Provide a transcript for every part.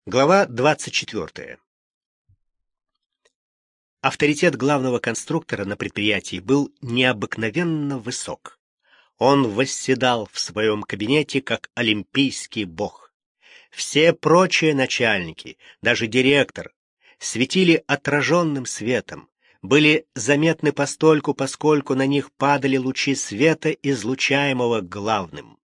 Глава 24. Авторитет главного конструктора на предприятии был необыкновенно высок. Он восседал в своем кабинете как олимпийский бог. Все прочие начальники, даже директор, светили отраженным светом, были заметны постольку, поскольку на них падали лучи света, излучаемого главным.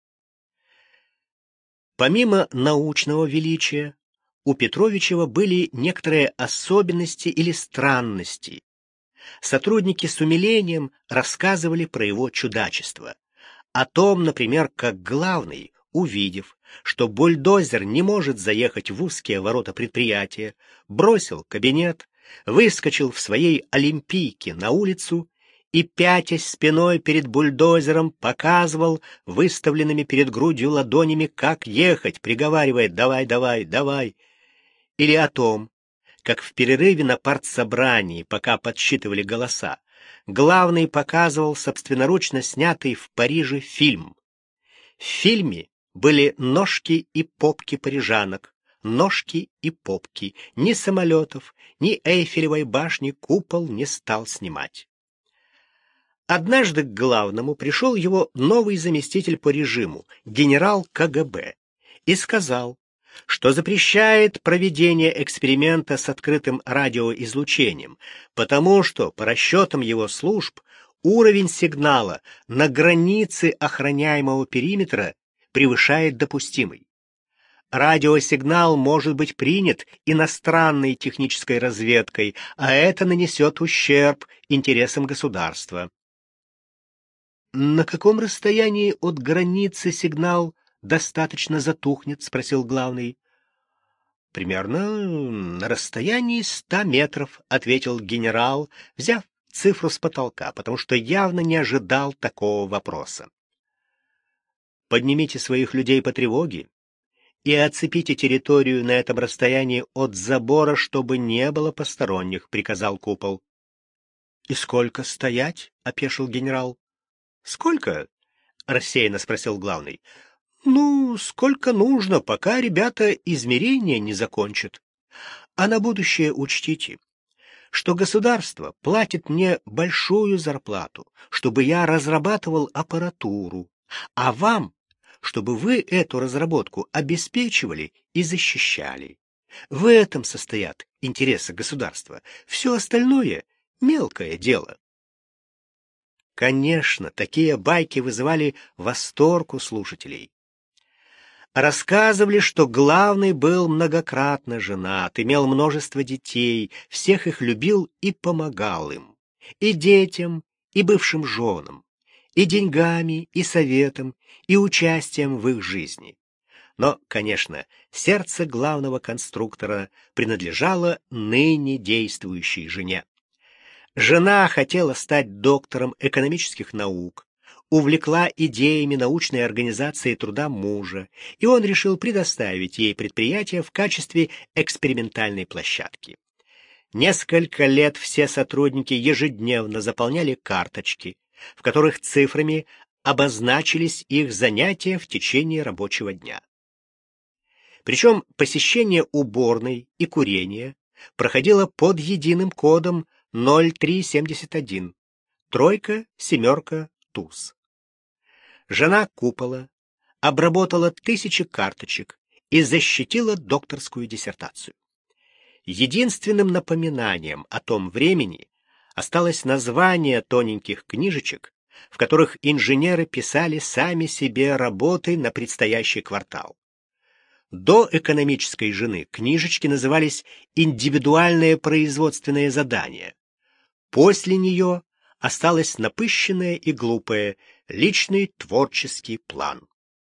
Помимо научного величия, у Петровичева были некоторые особенности или странности. Сотрудники с умилением рассказывали про его чудачество. О том, например, как главный, увидев, что бульдозер не может заехать в узкие ворота предприятия, бросил кабинет, выскочил в своей олимпийке на улицу и, пятясь спиной перед бульдозером, показывал выставленными перед грудью ладонями, как ехать, приговаривая «давай, давай, давай». Или о том, как в перерыве на партсобрании, пока подсчитывали голоса, главный показывал собственноручно снятый в Париже фильм. В фильме были ножки и попки парижанок, ножки и попки. Ни самолетов, ни Эйфелевой башни купол не стал снимать. Однажды к главному пришел его новый заместитель по режиму, генерал КГБ, и сказал, что запрещает проведение эксперимента с открытым радиоизлучением, потому что, по расчетам его служб, уровень сигнала на границе охраняемого периметра превышает допустимый. Радиосигнал может быть принят иностранной технической разведкой, а это нанесет ущерб интересам государства. «На каком расстоянии от границы сигнал достаточно затухнет?» — спросил главный. «Примерно на расстоянии 100 метров», — ответил генерал, взяв цифру с потолка, потому что явно не ожидал такого вопроса. «Поднимите своих людей по тревоге и оцепите территорию на этом расстоянии от забора, чтобы не было посторонних», — приказал купол. «И сколько стоять?» — опешил генерал. «Сколько?» — рассеянно спросил главный. «Ну, сколько нужно, пока ребята измерения не закончат. А на будущее учтите, что государство платит мне большую зарплату, чтобы я разрабатывал аппаратуру, а вам, чтобы вы эту разработку обеспечивали и защищали. В этом состоят интересы государства. Все остальное — мелкое дело». Конечно, такие байки вызывали восторг у слушателей. Рассказывали, что главный был многократно женат, имел множество детей, всех их любил и помогал им, и детям, и бывшим женам, и деньгами, и советом, и участием в их жизни. Но, конечно, сердце главного конструктора принадлежало ныне действующей жене. Жена хотела стать доктором экономических наук, увлекла идеями научной организации труда мужа, и он решил предоставить ей предприятие в качестве экспериментальной площадки. Несколько лет все сотрудники ежедневно заполняли карточки, в которых цифрами обозначились их занятия в течение рабочего дня. Причем посещение уборной и курение проходило под единым кодом 0371, тройка, семерка, туз. Жена купола обработала 1000 карточек и защитила докторскую диссертацию. Единственным напоминанием о том времени осталось название тоненьких книжечек, в которых инженеры писали сами себе работы на предстоящий квартал. До экономической жены книжечки назывались «Индивидуальные производственные задания». После нее осталось напыщенное и глупое «Личный творческий план».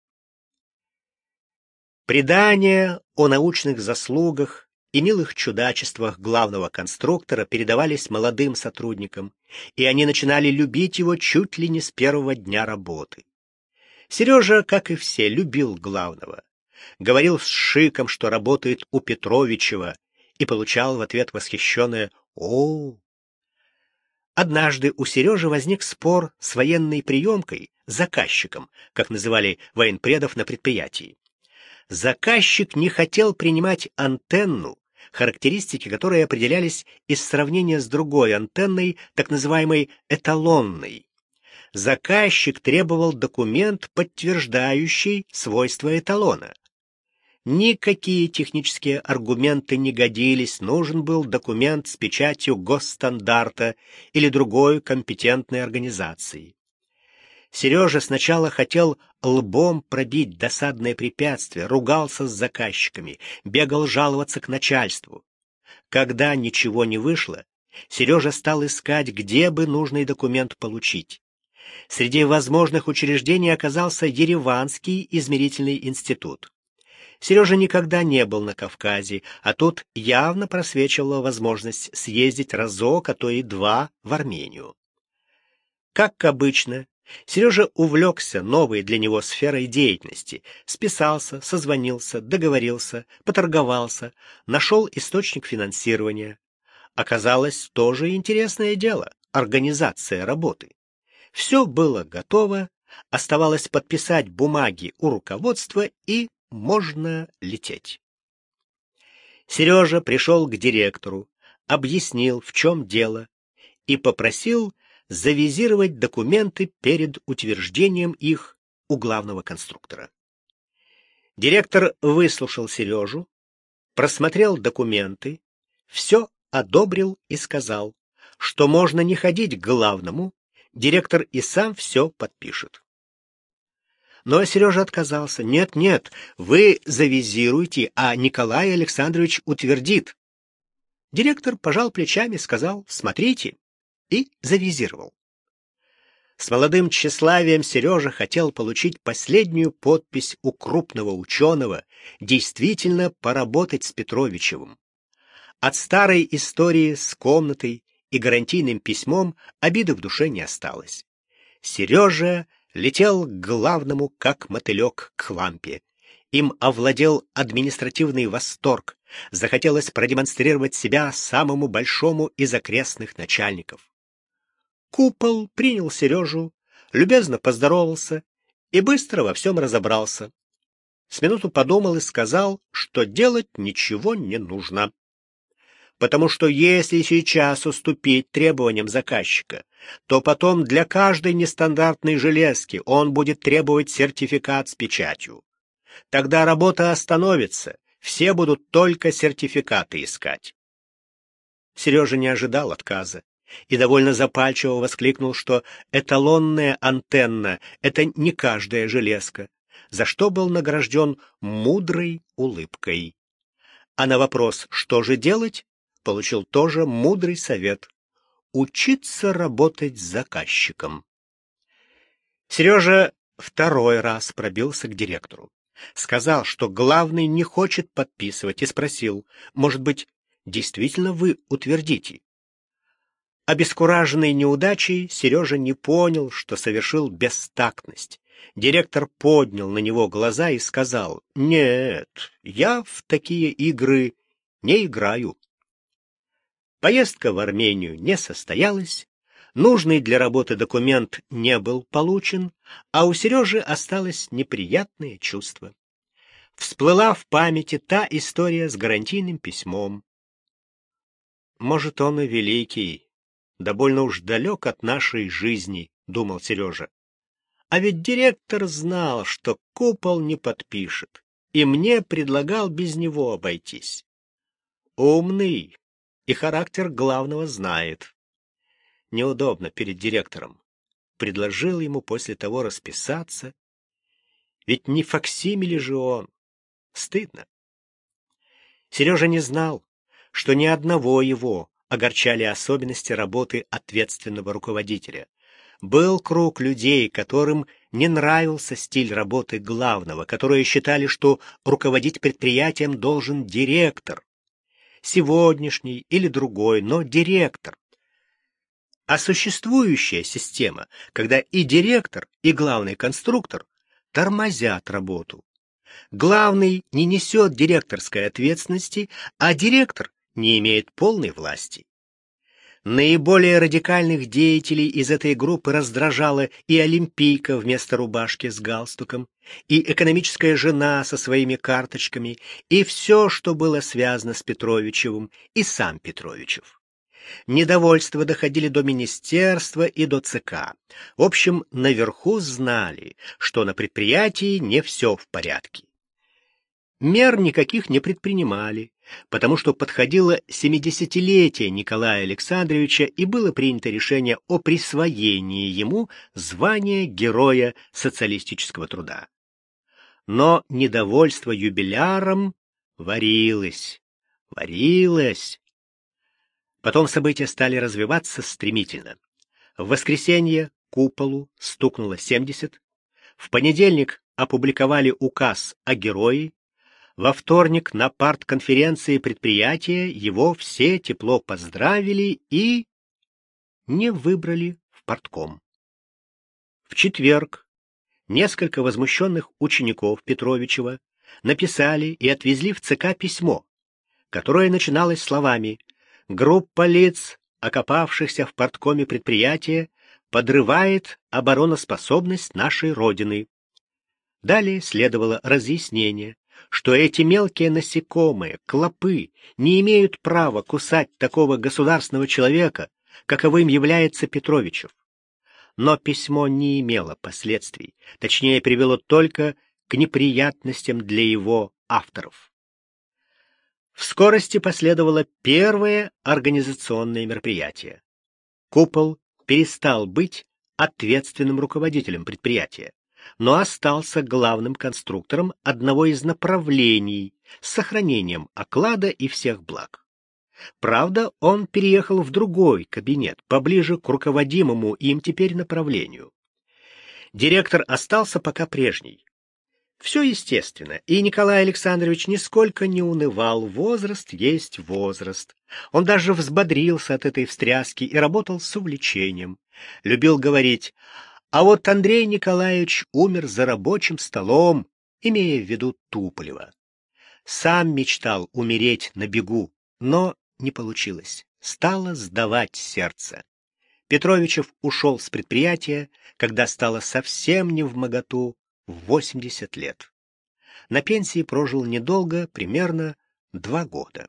Предания о научных заслугах и милых чудачествах главного конструктора передавались молодым сотрудникам, и они начинали любить его чуть ли не с первого дня работы. Сережа, как и все, любил главного. Говорил с шиком, что работает у Петровичева, и получал в ответ восхищенное «О!». Однажды у Сережи возник спор с военной приемкой, заказчиком, как называли военпредов на предприятии. Заказчик не хотел принимать антенну, характеристики которой определялись из сравнения с другой антенной, так называемой эталонной. Заказчик требовал документ, подтверждающий свойства эталона. Никакие технические аргументы не годились, нужен был документ с печатью госстандарта или другой компетентной организации. Сережа сначала хотел лбом пробить досадное препятствие, ругался с заказчиками, бегал жаловаться к начальству. Когда ничего не вышло, Сережа стал искать, где бы нужный документ получить. Среди возможных учреждений оказался Ереванский измерительный институт. Сережа никогда не был на Кавказе, а тут явно просвечивала возможность съездить разок, а то и два в Армению. Как обычно, Сережа увлекся новой для него сферой деятельности, списался, созвонился, договорился, поторговался, нашел источник финансирования. Оказалось, тоже интересное дело — организация работы. Все было готово, оставалось подписать бумаги у руководства и можно лететь. Сережа пришел к директору, объяснил, в чем дело, и попросил завизировать документы перед утверждением их у главного конструктора. Директор выслушал Сережу, просмотрел документы, все одобрил и сказал, что можно не ходить к главному, директор и сам все подпишет. Но Сережа отказался. Нет, вы завизируйте, а Николай Александрович утвердит. Директор пожал плечами, сказал «смотрите» и завизировал. С молодым тщеславием Сережа хотел получить последнюю подпись у крупного ученого, действительно поработать с Петровичевым. От старой истории с комнатой и гарантийным письмом обиды в душе не осталось. Сережа летел к главному, как мотылек к лампе. Им овладел административный восторг. Захотелось продемонстрировать себя самому большому из окрестных начальников. Купол принял Сережу, любезно поздоровался и быстро во всем разобрался. С минуту подумал и сказал, что делать ничего не нужно. Потому что если сейчас уступить требованиям заказчика, то потом для каждой нестандартной железки он будет требовать сертификат с печатью. Тогда работа остановится, все будут только сертификаты искать. Сережа не ожидал отказа и довольно запальчиво воскликнул, что эталонная антенна — это не каждая железка, за что был награжден мудрой улыбкой. А на вопрос «что же делать?» получил тоже мудрый совет — учиться работать с заказчиком. Сережа второй раз пробился к директору. Сказал, что главный не хочет подписывать, и спросил, может быть, действительно вы утвердите? Обескураженный неудачей, Сережа не понял, что совершил бестактность. Директор поднял на него глаза и сказал, «Нет, я в такие игры не играю». Поездка в Армению не состоялась, нужный для работы документ не был получен, а у Сережи осталось неприятное чувство. Всплыла в памяти та история с гарантийным письмом. «Может, он и великий, да больно уж далек от нашей жизни», — думал Сережа. А ведь директор знал, что купол не подпишет, и мне предлагал без него обойтись. Умный и характер главного знает. Неудобно перед директором. Предложил ему после того расписаться. Ведь не факсимиле же он. Стыдно. Сережа не знал, что ни одного его огорчали особенности работы ответственного руководителя. Был круг людей, которым не нравился стиль работы главного, которые считали, что руководить предприятием должен директор. Сегодняшний или другой, но директор. А существующая система, когда и директор, и главный конструктор тормозят работу. Главный не несет директорской ответственности, а директор не имеет полной власти. Наиболее радикальных деятелей из этой группы раздражала и олимпийка вместо рубашки с галстуком, и экономическая жена со своими карточками, и все, что было связано с Петровичевым, и сам Петровичев. Недовольства доходили до министерства и до ЦК. В общем, наверху знали, что на предприятии не все в порядке. Мер никаких не предпринимали, потому что подходило 70-летие Николая Александровича и было принято решение о присвоении ему звания Героя социалистического труда. Но недовольство юбиляром варилось. Потом события стали развиваться стремительно. В воскресенье куполу стукнуло 70, в понедельник опубликовали указ о герое, во вторник на партконференции предприятия его все тепло поздравили и не выбрали в партком. В четверг несколько возмущенных учеников Петровичева написали и отвезли в ЦК письмо, которое начиналось словами: «Группа лиц, окопавшихся в парткоме предприятия, подрывает обороноспособность нашей Родины». Далее следовало разъяснение, что эти мелкие насекомые, клопы, не имеют права кусать такого государственного человека, каковым является Петровичев. Но письмо не имело последствий, точнее, привело только к неприятностям для его авторов. В скорости последовало первое организационное мероприятие. Купол перестал быть ответственным руководителем предприятия, но остался главным конструктором одного из направлений с сохранением оклада и всех благ. Правда, он переехал в другой кабинет, поближе к руководимому им теперь направлению. Директор остался пока прежний. Все естественно, и Николай Александрович нисколько не унывал. Возраст есть возраст. Он даже взбодрился от этой встряски и работал с увлечением. Любил говорить: а вот Андрей Николаевич умер за рабочим столом, имея в виду Туполева. Сам мечтал умереть на бегу, но не получилось. Стало сдавать сердце. Петровичев ушел с предприятия, когда стало совсем невмоготу, в 80 лет. На пенсии прожил недолго, примерно 2 года.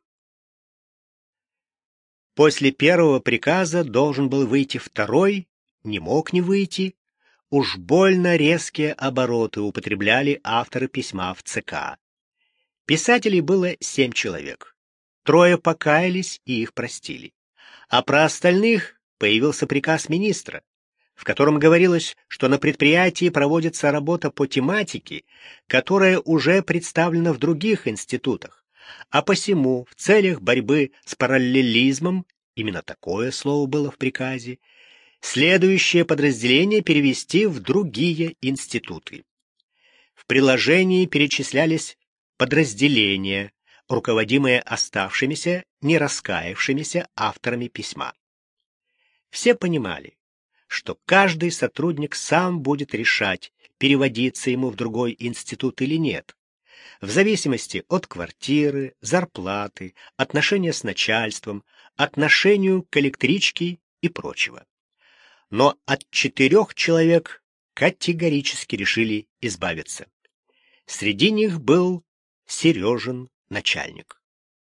После первого приказа должен был выйти второй, не мог не выйти. Уж больно резкие обороты употребляли авторы письма в ЦК. Писателей было 7 человек. 3 покаялись и их простили. А про остальных появился приказ министра, в котором говорилось, что на предприятии проводится работа по тематике, которая уже представлена в других институтах, а посему в целях борьбы с параллелизмом, именно такое слово было в приказе, следующее подразделение перевести в другие институты. В приложении перечислялись подразделения, руководимые оставшимися, не раскаявшимися авторами письма. Все понимали, что каждый сотрудник сам будет решать, переводиться ему в другой институт или нет, в зависимости от квартиры, зарплаты, отношения с начальством, отношению к электричке и прочего. Но от 4 человек категорически решили избавиться. Среди них был Сережин начальник.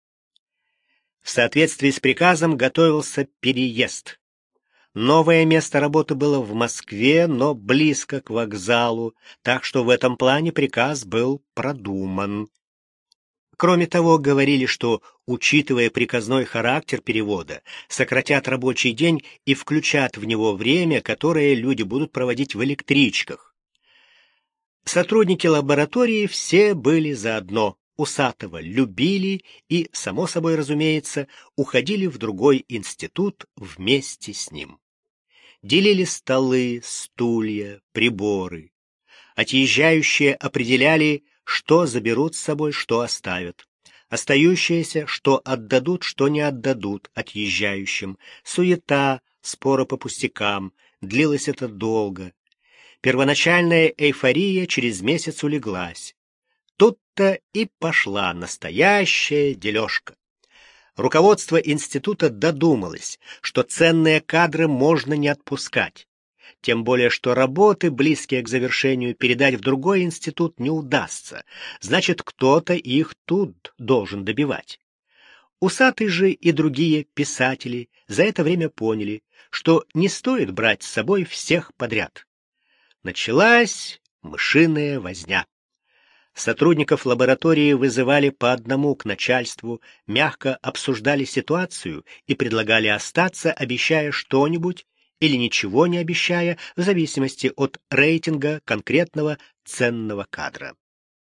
В соответствии с приказом готовился переезд. Новое место работы было в Москве, но близко к вокзалу, так что в этом плане приказ был продуман. Кроме того, говорили, что, учитывая приказной характер перевода, сократят рабочий день и включат в него время, которое люди будут проводить в электричках. Сотрудники лаборатории все были заодно. Усатого любили и, само собой разумеется, уходили в другой институт вместе с ним. Делили столы, стулья, приборы. Отъезжающие определяли, что заберут с собой, что оставят. Остающиеся, что отдадут, что не отдадут отъезжающим. Суета, споры по пустякам. Длилось это долго. Первоначальная эйфория через месяц улеглась. Тут-то и пошла настоящая дележка. Руководство института додумалось, что ценные кадры можно не отпускать. Тем более, что работы, близкие к завершению, передать в другой институт не удастся. Значит, кто-то их тут должен добивать. Усатый же и другие писатели за это время поняли, что не стоит брать с собой всех подряд. Началась мышиная возня. Сотрудников лаборатории вызывали по одному к начальству, мягко обсуждали ситуацию и предлагали остаться, обещая что-нибудь или ничего не обещая, в зависимости от рейтинга конкретного ценного кадра.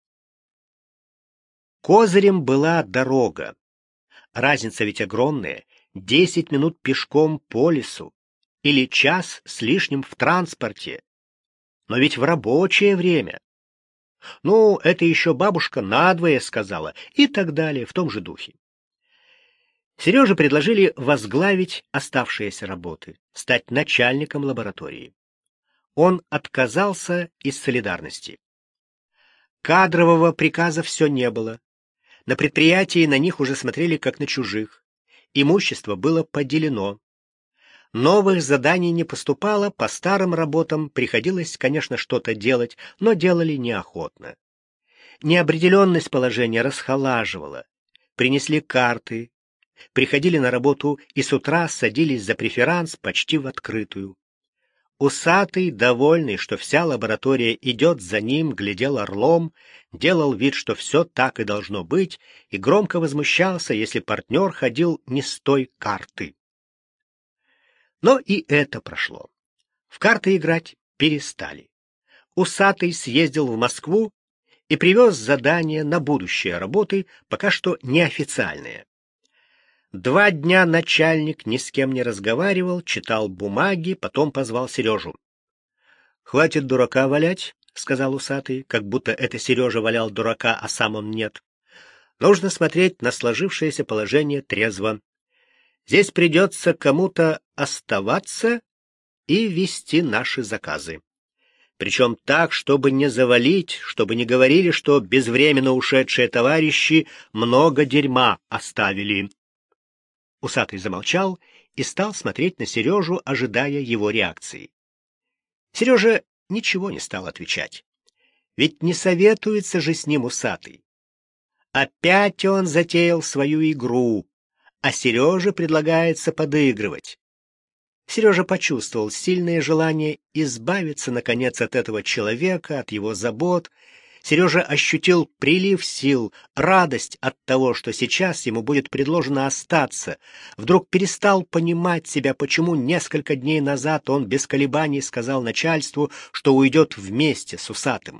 Козырем была дорога. Разница ведь огромная — 10 минут пешком по лесу или час с лишним в транспорте. Но ведь в рабочее время. Ну, это еще бабушка надвое сказала, и так далее, в том же духе. Сереже предложили возглавить оставшиеся работы, стать начальником лаборатории. Он отказался из солидарности. Кадрового приказа все не было. На предприятии на них уже смотрели как на чужих. Имущество было поделено. Новых заданий не поступало, по старым работам приходилось, конечно, что-то делать, но делали неохотно. Неопределенность положения расхолаживала. Принесли карты, приходили на работу и с утра садились за преферанс почти в открытую. Усатый, довольный, что вся лаборатория идет за ним, глядел орлом, делал вид, что все так и должно быть, и громко возмущался, если партнер ходил не с той карты. Но и это прошло. В карты играть перестали. Усатый съездил в Москву и привез задание на будущие работы, пока что неофициальные. 2 дня начальник ни с кем не разговаривал, читал бумаги, потом позвал Сережу. — Хватит дурака валять, — сказал усатый, как будто это Сережа валял дурака, а сам он нет. Нужно смотреть на сложившееся положение трезво. Здесь придется кому-то оставаться и вести наши заказы. Причем так, чтобы не завалить, чтобы не говорили, что безвременно ушедшие товарищи много дерьма оставили. Усатый замолчал и стал смотреть на Сережу, ожидая его реакции. Сережа ничего не стал отвечать. Ведь не советуется же с ним усатый. Опять он затеял свою игру, а Сереже предлагается подыгрывать. Сережа почувствовал сильное желание избавиться, наконец, от этого человека, от его забот. Сережа ощутил прилив сил, радость от того, что сейчас ему будет предложено остаться. Вдруг перестал понимать себя, почему несколько дней назад он без колебаний сказал начальству, что уйдет вместе с усатым.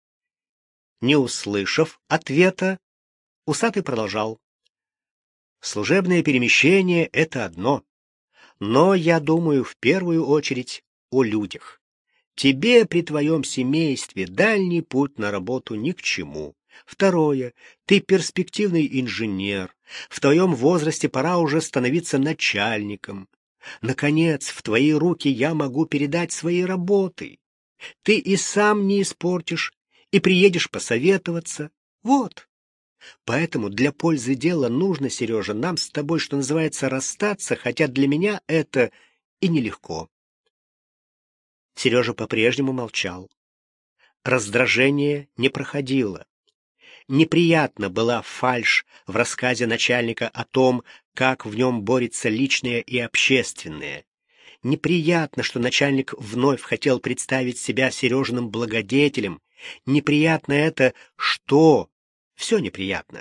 Не услышав ответа, усатый продолжал. Служебное перемещение — это одно. Но я думаю в первую очередь о людях. Тебе при твоем семействе дальний путь на работу ни к чему. Второе. Ты перспективный инженер. В твоем возрасте пора уже становиться начальником. Наконец, в твои руки я могу передать свои работы. Ты и сам не испортишь, и приедешь посоветоваться. Вот. Поэтому для пользы дела нужно, Сережа, нам с тобой, что называется, расстаться, хотя для меня это и нелегко. Сережа по-прежнему молчал. Раздражение не проходило. Неприятна была фальшь в рассказе начальника о том, как в нем борется личное и общественное. Неприятно, что начальник вновь хотел представить себя Сережиным благодетелем. Неприятно это, что... Все неприятно.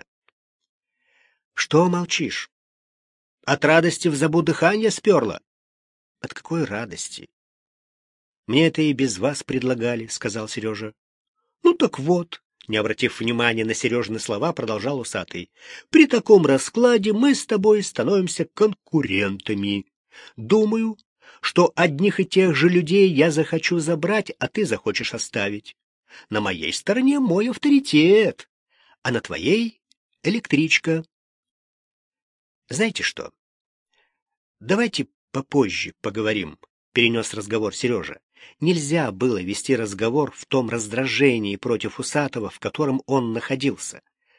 Что молчишь? От радости в забу дыхание сперло? От какой радости? Мне это и без вас предлагали, сказал Сережа. Ну так вот, не обратив внимания на Сережины слова, продолжал усатый. При таком раскладе мы с тобой становимся конкурентами. Думаю, что одних и тех же людей я захочу забрать, а ты захочешь оставить. На моей стороне мой авторитет, а на твоей — электричка. Знаете что? Давайте попозже поговорим, перенес разговор Сережа. Нельзя было вести разговор в том раздражении против усатого, в котором он находился.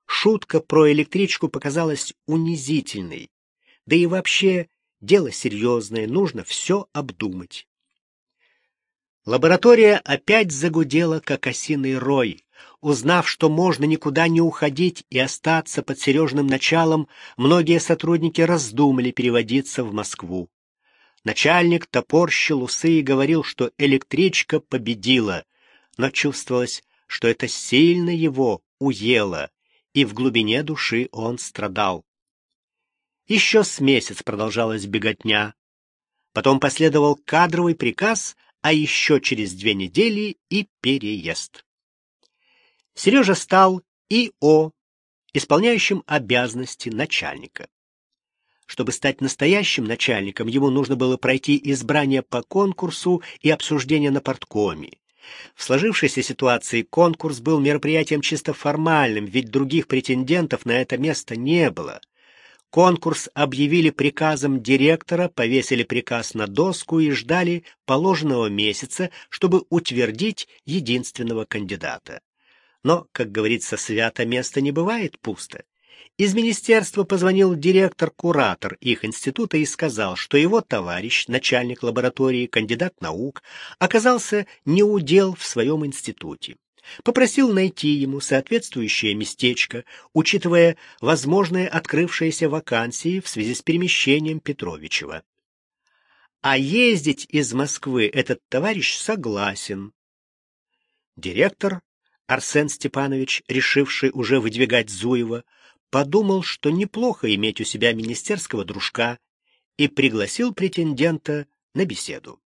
Шутка про электричку показалась унизительной. Да и вообще, дело серьезное, нужно все обдумать. Лаборатория опять загудела, как осиный рой. Узнав, что можно никуда не уходить и остаться под Сережным началом, многие сотрудники раздумали переводиться в Москву. Начальник топорщил усы и говорил, что электричка победила, но чувствовалось, что это сильно его уело, и в глубине души он страдал. Еще с месяц продолжалась беготня. Потом последовал кадровый приказ, а еще через 2 недели и переезд. Сережа стал ИО, исполняющим обязанности начальника. Чтобы стать настоящим начальником, ему нужно было пройти избрание по конкурсу и обсуждение на парткоме. В сложившейся ситуации конкурс был мероприятием чисто формальным, ведь других претендентов на это место не было. Конкурс объявили приказом директора, повесили приказ на доску и ждали положенного месяца, чтобы утвердить единственного кандидата. Но, как говорится, свято место не бывает пусто. Из министерства позвонил директор-куратор их института и сказал, что его товарищ, начальник лаборатории, кандидат наук, оказался неудел в своем институте. Попросил найти ему соответствующее местечко, учитывая возможные открывшиеся вакансии в связи с перемещением Петровичева. А ездить из Москвы этот товарищ согласен. Директор Арсен Степанович, решивший уже выдвигать Зуева, подумал, что неплохо иметь у себя министерского дружка, и пригласил претендента на беседу.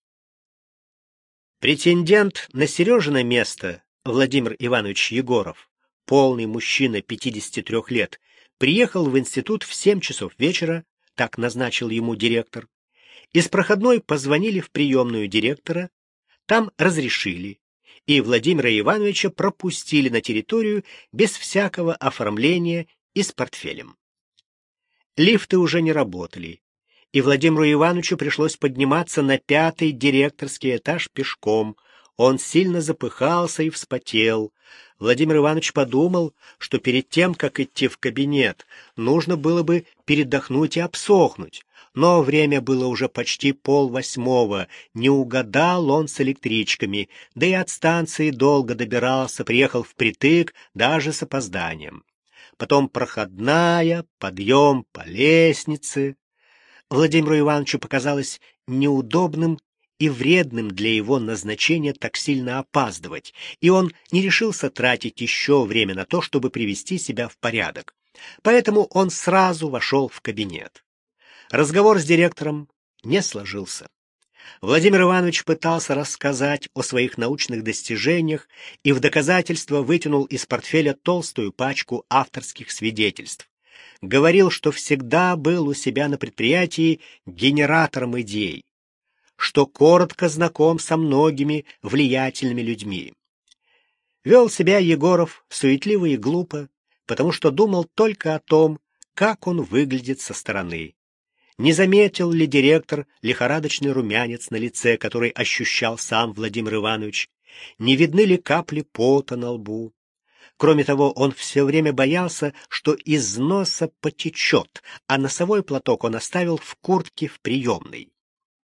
Претендент на Сережино место Владимир Иванович Егоров, полный мужчина 53 лет, приехал в институт в 7 часов вечера, так назначил ему директор. Из проходной позвонили в приемную директора, там разрешили, и Владимира Ивановича пропустили на территорию без всякого оформления и с портфелем. Лифты уже не работали, и Владимиру Ивановичу пришлось подниматься на 5-й директорский этаж пешком. Он сильно запыхался и вспотел. Владимир Иванович подумал, что перед тем, как идти в кабинет, нужно было бы передохнуть и обсохнуть. Но время было уже почти 7:30, не угадал он с электричками, да и от станции долго добирался, приехал впритык, даже с опозданием. Потом проходная, подъем по лестнице. Владимиру Ивановичу показалось неудобным и вредным для его назначения так сильно опаздывать, и он не решился тратить еще время на то, чтобы привести себя в порядок. Поэтому он сразу вошел в кабинет. Разговор с директором не сложился. Владимир Иванович пытался рассказать о своих научных достижениях и в доказательство вытянул из портфеля толстую пачку авторских свидетельств. Говорил, что всегда был у себя на предприятии генератором идей, что коротко знаком со многими влиятельными людьми. Вел себя Егоров суетливо и глупо, потому что думал только о том, как он выглядит со стороны. Не заметил ли директор лихорадочный румянец на лице, который ощущал сам Владимир Иванович? Не видны ли капли пота на лбу? Кроме того, он все время боялся, что из носа потечет, а носовой платок он оставил в куртке в приемной.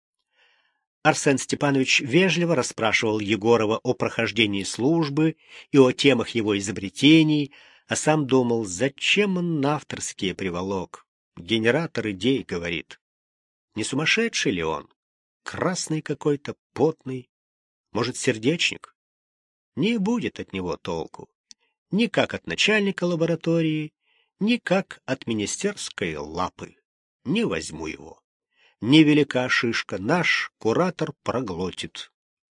Арсен Степанович вежливо расспрашивал Егорова о прохождении службы и о темах его изобретений, а сам думал, зачем он на авторские приволок. Генератор идей, говорит. Не сумасшедший ли он? Красный какой-то, потный. Может, сердечник? Не будет от него толку. Ни как от начальника лаборатории, ни как от министерской лапы. Не возьму его. Невелика шишка, наш куратор проглотит.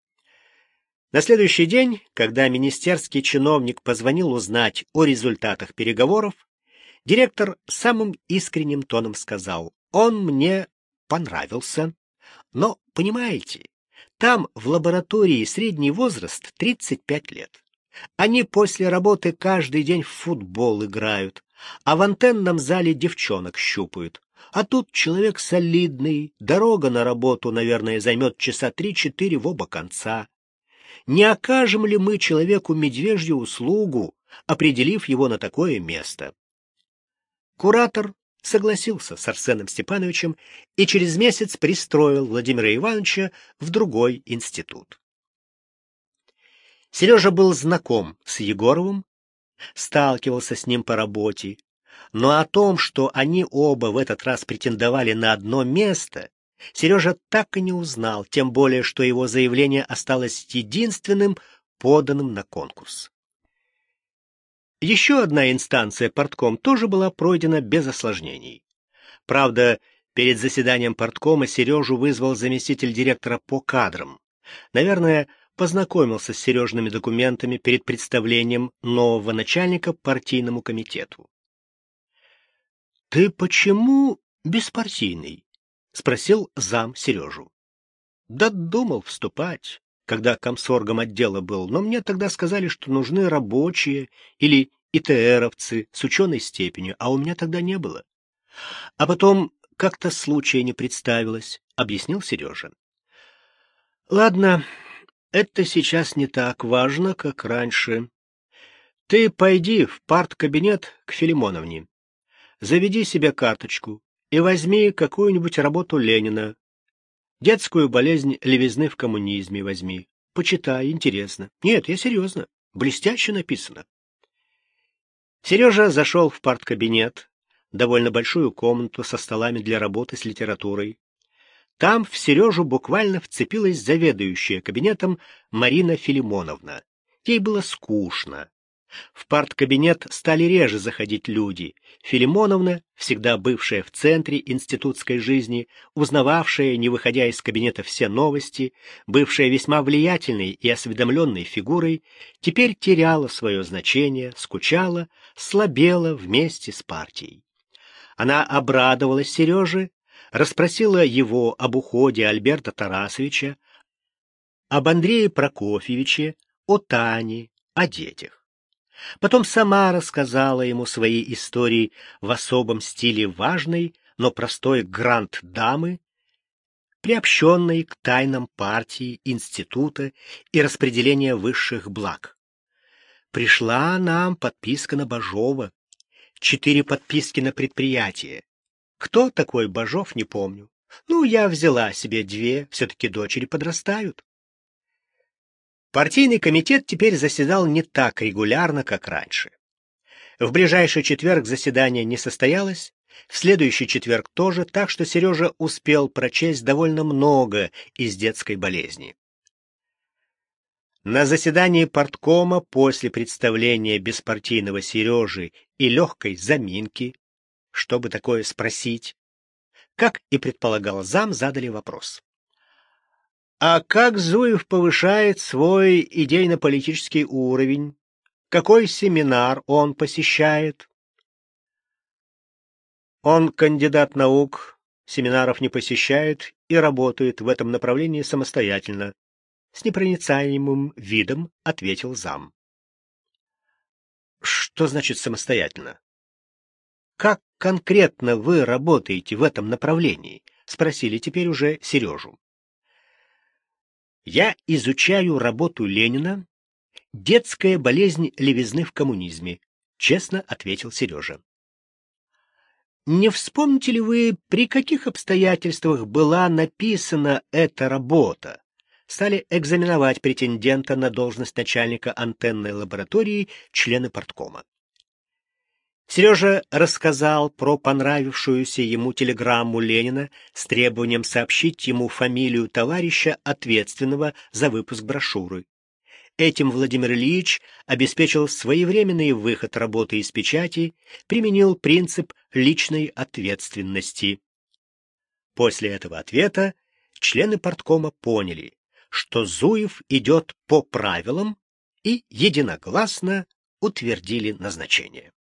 На следующий день, когда министерский чиновник позвонил узнать о результатах переговоров, директор самым искренним тоном сказал: «Он мне понравился, но, понимаете, там в лаборатории средний возраст 35 лет. Они после работы каждый день в футбол играют, а в антенном зале девчонок щупают. А тут человек солидный, дорога на работу, наверное, займет часа 3-4 в оба конца. Не окажем ли мы человеку медвежью услугу, определив его на такое место? Куратор согласился с Арсеном Степановичем и через месяц пристроил Владимира Ивановича в другой институт. Сережа был знаком с Егоровым, сталкивался с ним по работе, но о том, что они оба в этот раз претендовали на одно место, Сережа так и не узнал, тем более, что его заявление осталось единственным, поданным на конкурс. Еще одна инстанция, партком, тоже была пройдена без осложнений. Правда, перед заседанием парткома Сережу вызвал заместитель директора по кадрам. Наверное, познакомился с Сережными документами перед представлением нового начальника партийному комитету. — Ты почему беспартийный? — спросил зам Сережу. — Да думал вступать, когда комсоргом отдела был, но мне тогда сказали, что нужны рабочие или ИТРовцы с ученой степенью, а у меня тогда не было. А потом как-то случая не представилось, — объяснил Сережа. — Ладно, это сейчас не так важно, как раньше. Ты пойди в парткабинет к Филимоновне, заведи себе карточку и возьми какую-нибудь работу Ленина. Детскую болезнь левизны в коммунизме возьми. Почитай, интересно. Нет, я серьезно. Блестяще написано. Сережа зашел в парткабинет, довольно большую комнату со столами для работы с литературой. Там в Сережу буквально вцепилась заведующая кабинетом Марина Филимоновна. Ей было скучно. В парткабинет стали реже заходить люди. Филимоновна, всегда бывшая в центре институтской жизни, узнававшая, не выходя из кабинета, все новости, бывшая весьма влиятельной и осведомленной фигурой, теперь теряла свое значение, скучала, слабела вместе с партией. Она обрадовалась Сереже, расспросила его об уходе Альберта Тарасовича, об Андрее Прокофьевиче, о Тане, о детях. Потом сама рассказала ему свои истории в особом стиле важной, но простой гранд-дамы, приобщенной к тайнам партии, института и распределения высших благ. Пришла нам подписка на Бажова, 4 подписки на предприятие. Кто такой Бажов, не помню. Я взяла себе 2, все-таки дочери подрастают. Партийный комитет теперь заседал не так регулярно, как раньше. В ближайший четверг заседание не состоялось, в следующий четверг тоже, так что Сережа успел прочесть довольно много из детской болезни. На заседании парткома после представления беспартийного Сережи и легкой заминки, чтобы такое спросить, как и предполагал зам, задали вопрос. А как Зуев повышает свой идейно-политический уровень? Какой семинар он посещает? Он кандидат наук, семинаров не посещает и работает в этом направлении самостоятельно. С непроницаемым видом ответил зам. Что значит самостоятельно? Как конкретно вы работаете в этом направлении? Спросили теперь уже Сережу. Я изучаю работу Ленина «Детская болезнь левизны в коммунизме», — честно ответил Сережа. Не вспомните ли вы, при каких обстоятельствах была написана эта работа? Стали экзаменовать претендента на должность начальника антенной лаборатории члены парткома. Сережа рассказал про понравившуюся ему телеграмму Ленина с требованием сообщить ему фамилию товарища, ответственного за выпуск брошюры. Этим Владимир Ильич обеспечил своевременный выход работы из печати, применил принцип личной ответственности. После этого ответа члены парткома поняли, что Зуев идет по правилам, и единогласно утвердили назначение.